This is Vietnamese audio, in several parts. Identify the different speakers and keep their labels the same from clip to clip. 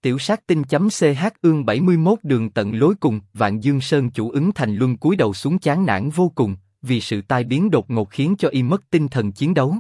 Speaker 1: Tiểu sát tinh.ch ương 71 đường tận lối cùng, Vạn Dương Sơn chủ ứng Thành Luân cúi đầu xuống chán nản vô cùng, vì sự tai biến đột ngột khiến cho y mất tinh thần chiến đấu.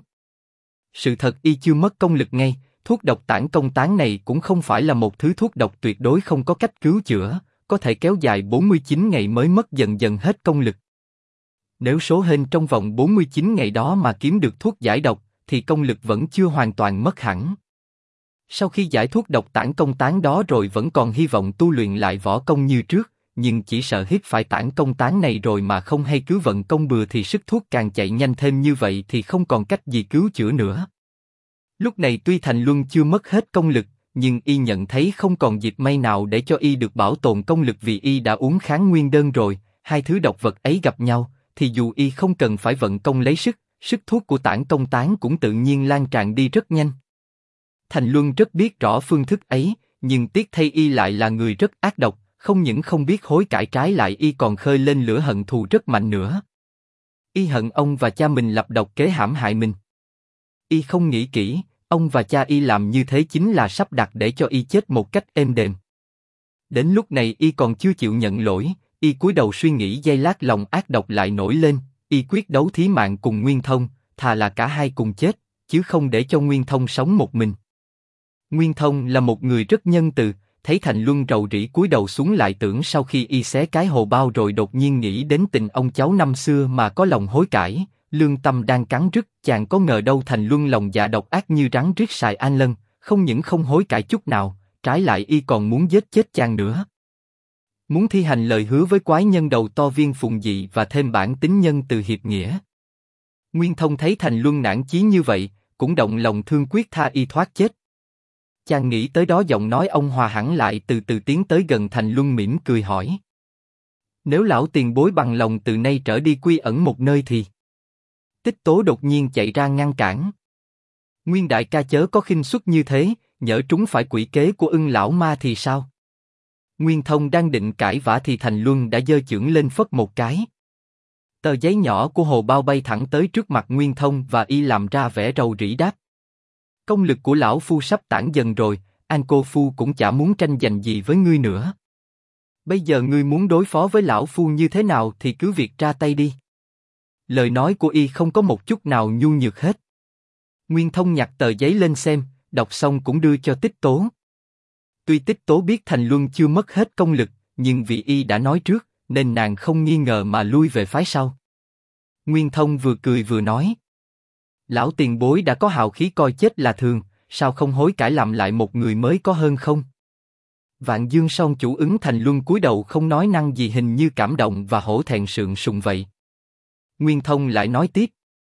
Speaker 1: Sự thật y chưa mất công lực ngay, thuốc độc tản công tán này cũng không phải là một thứ thuốc độc tuyệt đối không có cách cứu chữa, có thể kéo dài 49 ngày mới mất dần dần hết công lực. Nếu số hên trong vòng 49 ngày đó mà kiếm được thuốc giải độc, thì công lực vẫn chưa hoàn toàn mất hẳn. Sau khi giải thuốc độc tản công tán đó rồi vẫn còn hy vọng tu luyện lại võ công như trước, nhưng chỉ sợ hít phải tản công tán này rồi mà không hay cứ vận công bừa thì sức thuốc càng chạy nhanh thêm như vậy thì không còn cách gì cứu chữa nữa. Lúc này tuy Thành Luân chưa mất hết công lực, nhưng y nhận thấy không còn dịp may nào để cho y được bảo tồn công lực vì y đã uống kháng nguyên đơn rồi, hai thứ độc vật ấy gặp nhau, thì dù y không cần phải vận công lấy sức thuốc của tản công tán cũng tự nhiên lan tràn đi rất nhanh. Thành Luân rất biết rõ phương thức ấy, nhưng tiếc thay y lại là người rất ác độc, không những không biết hối cải trái lại y còn khơi lên lửa hận thù rất mạnh nữa. Y hận ông và cha mình lập độc kế hãm hại mình. Y không nghĩ kỹ, ông và cha y làm như thế chính là sắp đặt để cho y chết một cách êm đềm. Đến lúc này y còn chưa chịu nhận lỗi, y cúi đầu suy nghĩ giây lát lòng ác độc lại nổi lên, y quyết đấu thí mạng cùng Nguyên Thông, thà là cả hai cùng chết, chứ không để cho Nguyên Thông sống một mình. Nguyên Thông là một người rất nhân từ, thấy Thành Luân rầu rĩ cúi đầu xuống lại tưởng sau khi y xé cái hồ bao rồi đột nhiên nghĩ đến tình ông cháu năm xưa mà có lòng hối cải, lương tâm đang cắn rứt, chàng có ngờ đâu Thành Luân lòng dạ độc ác như rắn riết sài an lân, không những không hối cải chút nào, trái lại y còn muốn giết chết chàng nữa. Muốn thi hành lời hứa với quái nhân đầu to Viên Phùng Dị và thêm bản tính nhân từ hiệp nghĩa. Nguyên Thông thấy Thành Luân nản chí như vậy, cũng động lòng thương quyết tha y thoát chết. Chàng nghĩ tới đó giọng nói ông hòa hẳn lại từ từ tiến tới gần Thành Luân mỉm cười hỏi. Nếu lão tiền bối bằng lòng từ nay trở đi quy ẩn một nơi thì... Tích Tố đột nhiên chạy ra ngăn cản. Nguyên đại ca chớ có khinh suất như thế, nhỡ trúng phải quỷ kế của Ưng lão ma thì sao? Nguyên Thông đang định cãi vã thì Thành Luân đã giơ chưởng lên phất một cái. Tờ giấy nhỏ của hồ bao bay thẳng tới trước mặt Nguyên Thông và y làm ra vẻ rầu rĩ đáp. Công lực của lão phu sắp tản dần rồi, An cô phu cũng chả muốn tranh giành gì với ngươi nữa. Bây giờ ngươi muốn đối phó với lão phu như thế nào thì cứ việc ra tay đi. Lời nói của y không có một chút nào nhu nhược hết. Nguyên Thông nhặt tờ giấy lên xem, đọc xong cũng đưa cho Tích Tố. Tuy Tích Tố biết Thành Luân chưa mất hết công lực, nhưng vì y đã nói trước, nên nàng không nghi ngờ mà lui về phái sau. Nguyên Thông vừa cười vừa nói. Lão tiền bối đã có hào khí coi chết là thường, sao không hối cải làm lại một người mới có hơn không? Vạn Dương Sơn chủ ứng Thành Luân cúi đầu không nói năng gì hình như cảm động và hổ thẹn sượng sùng vậy. Nguyên Thông lại nói tiếp.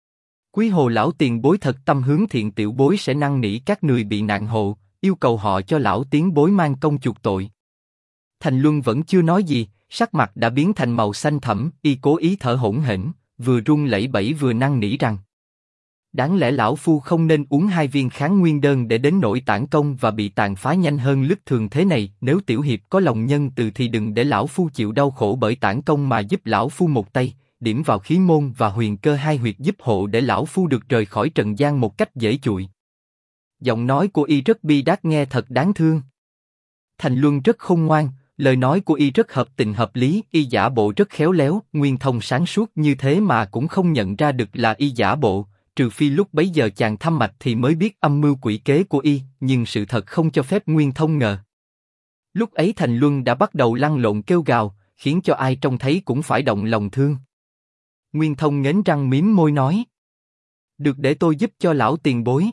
Speaker 1: Quý hồ lão tiền bối thật tâm hướng thiện tiểu bối sẽ năn nỉ các người bị nạn hộ, yêu cầu họ cho lão tiến bối mang công chuộc tội. Thành Luân vẫn chưa nói gì, sắc mặt đã biến thành màu xanh thẫm, y cố ý thở hổn hển, vừa run lẩy bẩy vừa năn nỉ rằng. Đáng lẽ lão phu không nên uống 2 viên kháng nguyên đơn để đến nỗi tản công và bị tàn phá nhanh hơn lướt thường thế này. Nếu tiểu hiệp có lòng nhân từ thì đừng để lão phu chịu đau khổ bởi tản công mà giúp lão phu một tay, điểm vào khí môn và huyền cơ hai huyệt giúp hộ để lão phu được rời khỏi trần gian một cách dễ chụi. Giọng nói của y rất bi đát nghe thật đáng thương. Thành Luân rất khôn ngoan, lời nói của y rất hợp tình hợp lý, y giả bộ rất khéo léo. Nguyên Thông sáng suốt như thế mà cũng không nhận ra được là y giả bộ. Trừ phi lúc bấy giờ chàng thăm mạch thì mới biết âm mưu quỷ kế của y, nhưng sự thật không cho phép Nguyên Thông ngờ. Lúc ấy Thành Luân đã bắt đầu lăn lộn kêu gào, khiến cho ai trông thấy cũng phải động lòng thương. Nguyên Thông nghiến răng mím môi nói. Được để tôi giúp cho lão tiền bối.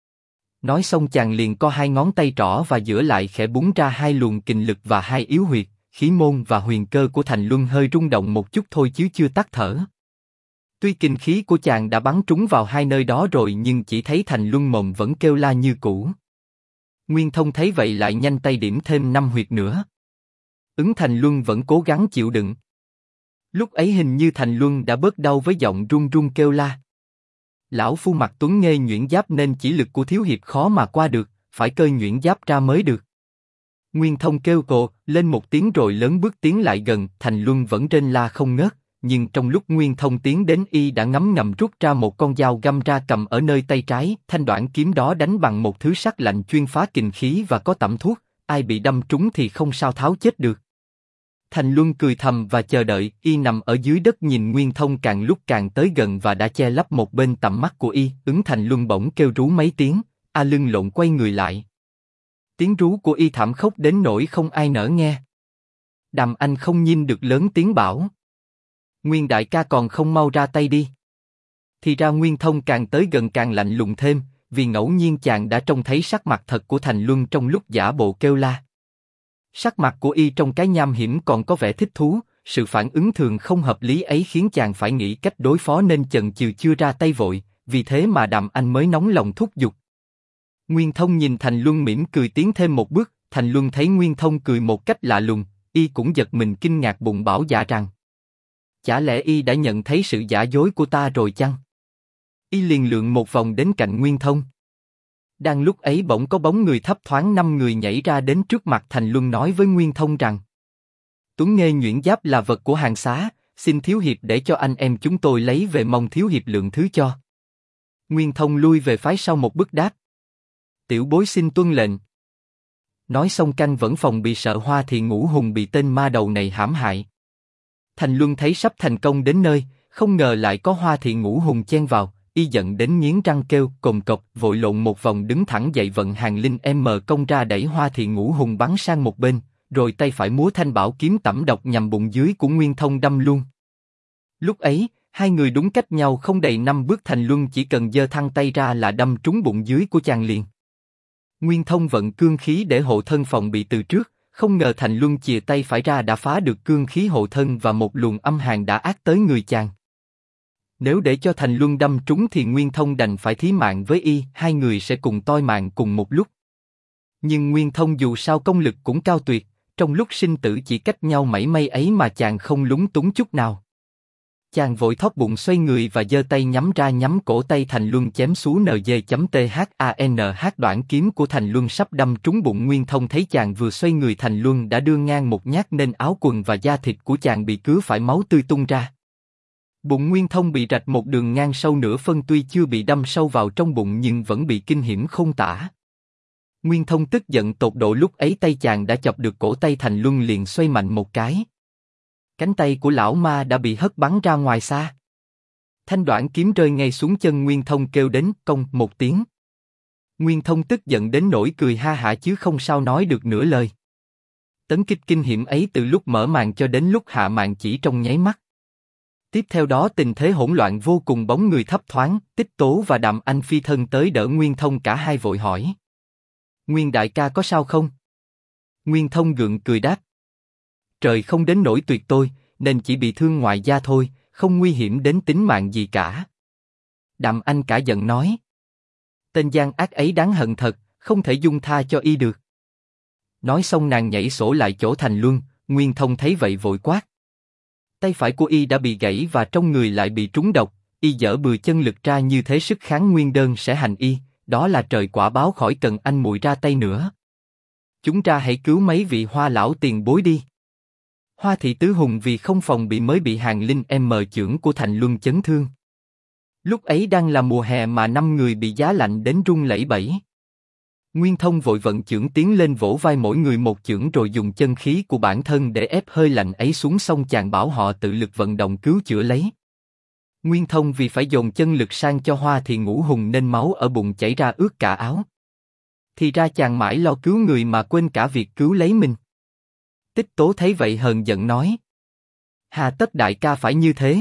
Speaker 1: Nói xong chàng liền co 2 ngón tay trỏ và giữa lại khẽ búng ra 2 luồng kình lực và 2 yếu huyệt, khí môn và huyền cơ của Thành Luân hơi rung động một chút thôi chứ chưa tắt thở. Tuy kinh khí của chàng đã bắn trúng vào 2 nơi đó rồi nhưng chỉ thấy Thành Luân mồm vẫn kêu la như cũ. Nguyên Thông thấy vậy lại nhanh tay điểm thêm 5 huyệt nữa. Ứng Thành Luân vẫn cố gắng chịu đựng. Lúc ấy hình như Thành Luân đã bớt đau với giọng run run kêu la. Lão phu mặc tuấn nghê nhuyễn giáp nên chỉ lực của thiếu hiệp khó mà qua được, phải cơi nhuyễn giáp ra mới được. Nguyên Thông kêu cồ lên một tiếng rồi lớn bước tiến lại gần. Thành Luân vẫn rên la không ngớt. Nhưng trong lúc Nguyên Thông tiến đến y đã ngấm ngầm rút ra một con dao găm ra cầm ở nơi tay trái, thanh đoạn kiếm đó đánh bằng một thứ sắc lạnh chuyên phá kình khí và có tẩm thuốc, ai bị đâm trúng thì không sao tháo chết được. Thành Luân cười thầm và chờ đợi, y nằm ở dưới đất nhìn Nguyên Thông càng lúc càng tới gần và đã che lấp một bên tầm mắt của y. Thành Luân bỗng kêu rú mấy tiếng, lưng lộn quay người lại. Tiếng rú của y thảm khốc đến nỗi không ai nỡ nghe. Đàm Anh không nhìn được lớn tiếng bảo: Nguyên đại ca còn không mau ra tay đi. Thì ra Nguyên Thông càng tới gần càng lạnh lùng thêm, vì ngẫu nhiên chàng đã trông thấy sắc mặt thật của Thành Luân trong lúc giả bộ kêu la. Sắc mặt của y trong cái nham hiểm còn có vẻ thích thú, sự phản ứng thường không hợp lý ấy khiến chàng phải nghĩ cách đối phó nên chần chừ chưa ra tay vội, vì thế mà Đàm Anh mới nóng lòng thúc giục. Nguyên Thông nhìn Thành Luân mỉm cười tiến thêm một bước, Thành Luân thấy Nguyên Thông cười một cách lạ lùng, y cũng giật mình kinh ngạc bụng bảo dạ rằng: chả lẽ y đã nhận thấy sự giả dối của ta rồi chăng? Y liền lượn một vòng đến cạnh Nguyên Thông. Đang lúc ấy bỗng có bóng người thấp thoáng 5 người nhảy ra đến trước mặt Thành Luân nói với Nguyên Thông rằng: Tuấn Nghê nhuyễn giáp là vật của hàng xá, xin thiếu hiệp để cho anh em chúng tôi lấy về, mong thiếu hiệp lượng thứ cho. Nguyên Thông lui về phái sau một bước đáp: Tiểu bối xin tuân lệnh. Nói xong canh vẫn phòng bị sợ Hoa Thị Ngũ Hùng bị tên ma đầu này hãm hại. Thành Luân thấy sắp thành công đến nơi, không ngờ lại có Hoa Thị Ngũ Hùng chen vào, y giận đến nghiến răng kêu cồm cộp, vội lộn một vòng đứng thẳng dậy vận hàng linh công ra đẩy Hoa Thị Ngũ Hùng bắn sang một bên, rồi tay phải múa thanh bảo kiếm tẩm độc nhằm bụng dưới của Nguyên Thông đâm luôn. Lúc ấy, hai người đúng cách nhau không đầy 5 bước, Thành Luân chỉ cần giơ thăng tay ra là đâm trúng bụng dưới của chàng liền. Nguyên Thông vận cương khí để hộ thân phòng bị từ trước, không ngờ Thành Luân chìa tay phải ra đã phá được cương khí hộ thân và một luồng âm hàn đã ác tới người chàng. Nếu để cho Thành Luân đâm trúng thì Nguyên Thông đành phải thí mạng với y, hai người sẽ cùng toi mạng cùng một lúc. Nhưng Nguyên Thông dù sao công lực cũng cao tuyệt, trong lúc sinh tử chỉ cách nhau mảy may ấy mà chàng không lúng túng chút nào. Chàng vội thóp bụng xoay người và giơ tay nhắm ra nhắm cổ tay Thành Luân chém xuống NG.THANH. Đoạn kiếm của Thành Luân sắp đâm trúng bụng Nguyên Thông, thấy chàng vừa xoay người Thành Luân đã đưa ngang một nhát nên áo quần và da thịt của chàng bị cứa phải máu tươi tung ra. Bụng Nguyên Thông bị rạch một đường ngang sâu nửa phân, tuy chưa bị đâm sâu vào trong bụng nhưng vẫn bị kinh hiểm không tả. Nguyên Thông tức giận tột độ, lúc ấy tay chàng đã chọc được cổ tay Thành Luân liền xoay mạnh một cái. Cánh tay của lão ma đã bị hất bắn ra ngoài xa. Thanh đoạn kiếm rơi ngay xuống chân Nguyên Thông, kêu đến công một tiếng. Nguyên Thông tức giận đến nỗi cười ha hả chứ không sao nói được nửa lời. Tấn kích kinh hiểm ấy từ lúc mở màn cho đến lúc hạ màn chỉ trong nháy mắt. Tiếp theo đó tình thế hỗn loạn vô cùng, bóng người thấp thoáng, Tích Tố và Đàm Anh phi thân tới đỡ Nguyên Thông, cả hai vội hỏi: Nguyên đại ca có sao không? Nguyên Thông gượng cười đáp: Trời không đến nỗi tuyệt tôi, nên chỉ bị thương ngoài da thôi, không nguy hiểm đến tính mạng gì cả. Đàm Anh cả giận nói: Tên gian ác ấy đáng hận thật, không thể dung tha cho y được. Nói xong nàng nhảy sổ lại chỗ Thành Luân. Nguyên Thông thấy vậy vội quát: Tay phải của y đã bị gãy và trong người lại bị trúng độc, y dở bừa chân lực ra như thế sức kháng nguyên đơn sẽ hành y, đó là trời quả báo, khỏi cần anh muội ra tay nữa. Chúng ta hãy cứu mấy vị Hoa lão tiền bối đi. Hoa Thị Tứ Hùng vì không phòng bị mới bị hàng linh chưởng của Thành Luân chấn thương. Lúc ấy đang là mùa hè mà 5 người bị giá lạnh đến run lẩy bẩy. Nguyên Thông vội vận chưởng tiến lên vỗ vai mỗi người một chưởng, rồi dùng chân khí của bản thân để ép hơi lạnh ấy xuống, xong chàng bảo họ tự lực vận động cứu chữa lấy. Nguyên Thông vì phải dồn chân lực sang cho Hoa Thị Ngũ Hùng nên máu ở bụng chảy ra ướt cả áo. Thì ra chàng mãi lo cứu người mà quên cả việc cứu lấy mình. Tích Tố thấy vậy hờn giận nói: Hà tất đại ca phải như thế.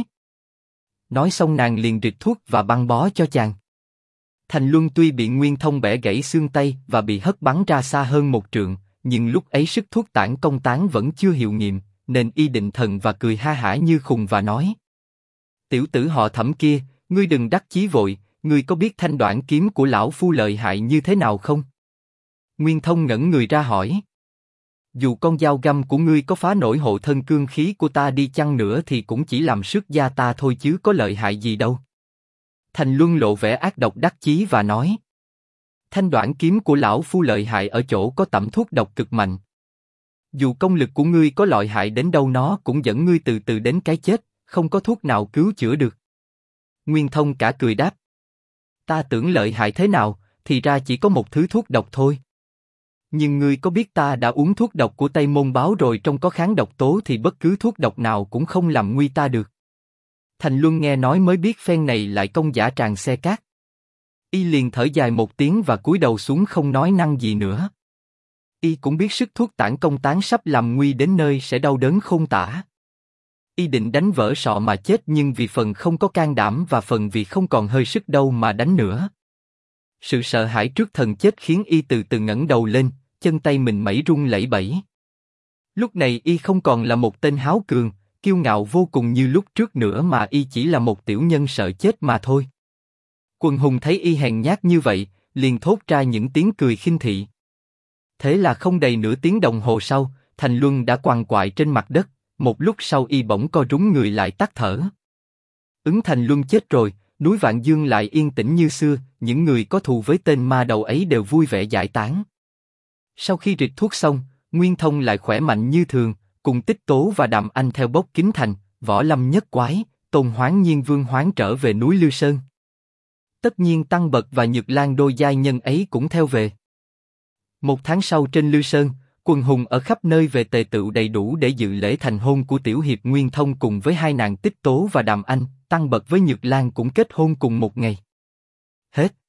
Speaker 1: Nói xong nàng liền rịt thuốc và băng bó cho chàng. Thành Luân tuy bị Nguyên Thông bẻ gãy xương tay và bị hất bắn ra xa hơn 1 trượng, nhưng lúc ấy sức thuốc tản công tán vẫn chưa hiệu nghiệm, nên y định thần và cười ha hả như khùng và nói: Tiểu tử họ Thẩm kia, ngươi đừng đắc chí vội, ngươi có biết thanh đoạn kiếm của lão phu lợi hại như thế nào không? Nguyên Thông ngẩn người ra hỏi: Dù con dao găm của ngươi có phá nổi hộ thân cương khí của ta đi chăng nữa thì cũng chỉ làm sướt da ta thôi chứ có lợi hại gì đâu. Thành Luân lộ vẻ ác độc đắc chí và nói: Thanh đoạn kiếm của lão phu lợi hại ở chỗ có tẩm thuốc độc cực mạnh. Dù công lực của ngươi có lợi hại đến đâu nó cũng dẫn ngươi từ từ đến cái chết, không có thuốc nào cứu chữa được. Nguyên Thông cả cười đáp: Ta tưởng lợi hại thế nào, thì ra chỉ có một thứ thuốc độc thôi. Nhưng ngươi có biết ta đã uống thuốc độc của Tây Môn Báo rồi, trong có kháng độc tố thì bất cứ thuốc độc nào cũng không làm nguy ta được. Thành Luân nghe nói mới biết phen này lại công giả tràng xe cát. Y liền thở dài một tiếng và cúi đầu xuống không nói năng gì nữa. Y cũng biết sức thuốc tản công tán sắp làm nguy đến nơi sẽ đau đớn khôn tả. Y định đánh vỡ sọ mà chết, nhưng vì phần không có can đảm và phần vì không còn hơi sức đâu mà đánh nữa. Sự sợ hãi trước thần chết khiến Y từ từ ngẩng đầu lên, chân tay mình mẩy run lẩy bẩy. Lúc này Y không còn là một tên háo cường, kiêu ngạo vô cùng như lúc trước nữa, mà Y chỉ là một tiểu nhân sợ chết mà thôi. Quần hùng thấy Y hèn nhát như vậy, liền thốt ra những tiếng cười khinh thị. Thế là không đầy nửa tiếng đồng hồ sau, Thành Luân đã quằn quại trên mặt đất. Một lúc sau Y bỗng co rúm người lại tắt thở. Ứng Thành Luân chết rồi, núi Vạn Dương lại yên tĩnh như xưa, những người có thù với tên ma đầu ấy đều vui vẻ giải tán. Sau khi rịch thuốc xong, Nguyên Thông lại khỏe mạnh như thường, cùng Tích Tố và Đàm Anh theo Bốc Kính Thành, Võ Lâm Nhất Quái, Tôn Hoán Nhiên Vương Hoán trở về núi Lư Sơn. Tất nhiên Tăng Bật và Nhược Lan đôi giai nhân ấy cũng theo về. Một tháng sau trên Lư Sơn, quần hùng ở khắp nơi về tề tựu đầy đủ để dự lễ thành hôn của tiểu hiệp Nguyên Thông cùng với hai nàng Tích Tố và Đàm Anh. Tăng Bật với Nhược Lan cũng kết hôn cùng một ngày. Hết.